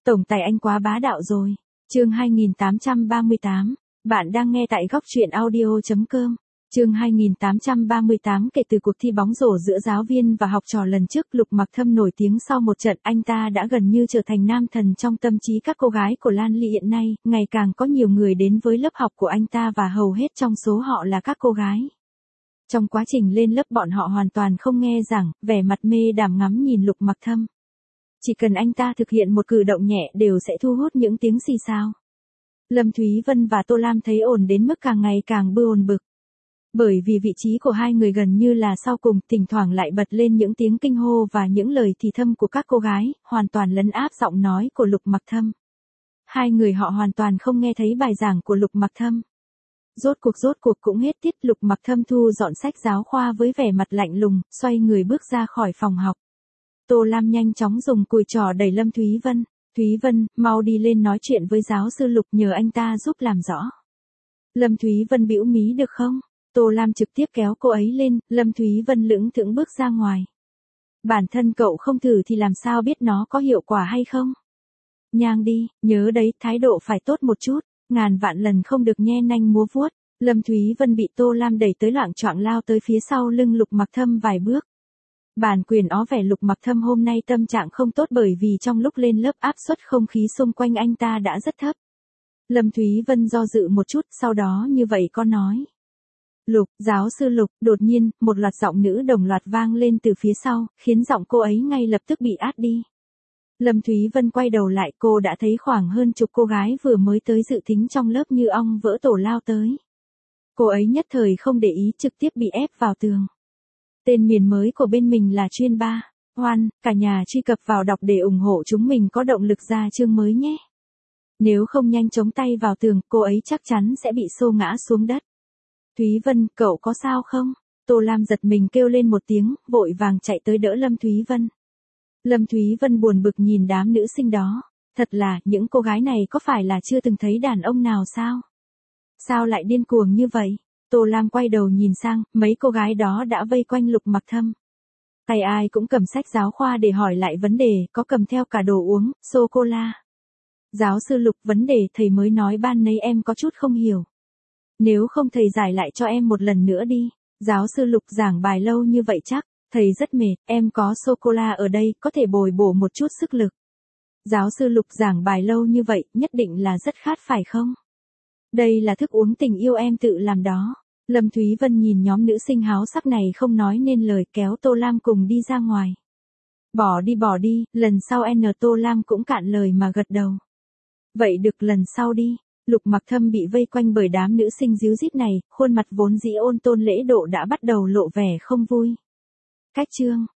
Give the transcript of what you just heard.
Tổng tài anh quá bá đạo rồi. Chương 2838. Bạn đang nghe tại góc truyện audio.com. Chương 2838. Kể từ cuộc thi bóng rổ giữa giáo viên và học trò lần trước, Lục Mặc Thâm nổi tiếng sau một trận, anh ta đã gần như trở thành nam thần trong tâm trí các cô gái của Lan Ly hiện nay, ngày càng có nhiều người đến với lớp học của anh ta và hầu hết trong số họ là các cô gái. Trong quá trình lên lớp bọn họ hoàn toàn không nghe giảng, vẻ mặt mê đảm ngắm nhìn Lục Mặc Thâm. Chỉ cần anh ta thực hiện một cử động nhẹ đều sẽ thu hút những tiếng xì xào. Lâm Thúy Vân và Tô Lam thấy ổn đến mức càng ngày càng bồn bực. Bởi vì vị trí của hai người gần như là sau cùng, thỉnh thoảng lại bật lên những tiếng kinh hô và những lời thì thầm của các cô gái, hoàn toàn lấn áp giọng nói của Lục Mặc Thâm. Hai người họ hoàn toàn không nghe thấy bài giảng của Lục Mặc Thâm. Rốt cuộc cũng hết tiết, Lục Mặc Thâm thu dọn sách giáo khoa với vẻ mặt lạnh lùng, xoay người bước ra khỏi phòng học. Tô Lam nhanh chóng dùng cùi trỏ đẩy Lâm Thúy Vân. Thúy Vân, mau đi lên nói chuyện với giáo sư Lục, nhờ anh ta giúp làm rõ. Lâm Thúy Vân bĩu mí được không? Tô Lam trực tiếp kéo cô ấy lên, Lâm Thúy Vân lững thững bước ra ngoài. Bản thân cậu không thử thì làm sao biết nó có hiệu quả hay không? Nhang đi, nhớ đấy, thái độ phải tốt một chút, ngàn vạn lần không được nhe nanh múa vuốt. Lâm Thúy Vân bị Tô Lam đẩy tới loạng choạng lao tới phía sau lưng Lục Mặc Thâm vài bước. Bản quyền ó vẻ Lục Mặc Thâm hôm nay tâm trạng không tốt bởi vì trong lúc lên lớp áp suất không khí xung quanh anh ta đã rất thấp. Lâm Thúy Vân do dự một chút, sau đó như vậy con nói. Lục, giáo sư Lục, đột nhiên, một loạt giọng nữ đồng loạt vang lên từ phía sau, khiến giọng cô ấy ngay lập tức bị át đi. Lâm Thúy Vân quay đầu lại, cô đã thấy khoảng hơn chục cô gái vừa mới tới dự thính trong lớp như ong vỡ tổ lao tới. Cô ấy nhất thời không để ý, trực tiếp bị ép vào tường. Tên miền mới của bên mình là chuyên 3. Hoan, cả nhà truy cập vào đọc để ủng hộ chúng mình có động lực ra chương mới nhé. Nếu không nhanh chống tay vào tường, cô ấy chắc chắn sẽ bị xô ngã xuống đất. Thúy Vân, cậu có sao không? Tô Lam giật mình kêu lên một tiếng, vội vàng chạy tới đỡ Lâm Thúy Vân. Lâm Thúy Vân buồn bực nhìn đám nữ sinh đó. Thật là, những cô gái này có phải là chưa từng thấy đàn ông nào sao? Sao lại điên cuồng như vậy? Tô Lam quay đầu nhìn sang, mấy cô gái đó đã vây quanh Lục Mặc Thâm. Tay ai cũng cầm sách giáo khoa để hỏi lại vấn đề, có cầm theo cả đồ uống, sô-cô-la. Giáo sư Lục, vấn đề thầy mới nói ban nãy em có chút không hiểu. Nếu không thầy giải lại cho em một lần nữa đi. Giáo sư Lục giảng bài lâu như vậy chắc, thầy rất mệt, em có sô-cô-la ở đây, có thể bồi bổ một chút sức lực. Giáo sư Lục giảng bài lâu như vậy, nhất định là rất khát phải không? Đây là thức uống tình yêu em tự làm đó. Lâm Thúy Vân nhìn nhóm nữ sinh háo sắc này không nói nên lời, kéo Tô Lam cùng đi ra ngoài. Bỏ đi, lần sau Tô Lam cũng cạn lời mà gật đầu. Vậy được, lần sau đi. Lục Mặc Thâm bị vây quanh bởi đám nữ sinh díu dít này, khuôn mặt vốn dĩ ôn tôn lễ độ đã bắt đầu lộ vẻ không vui. Cách chương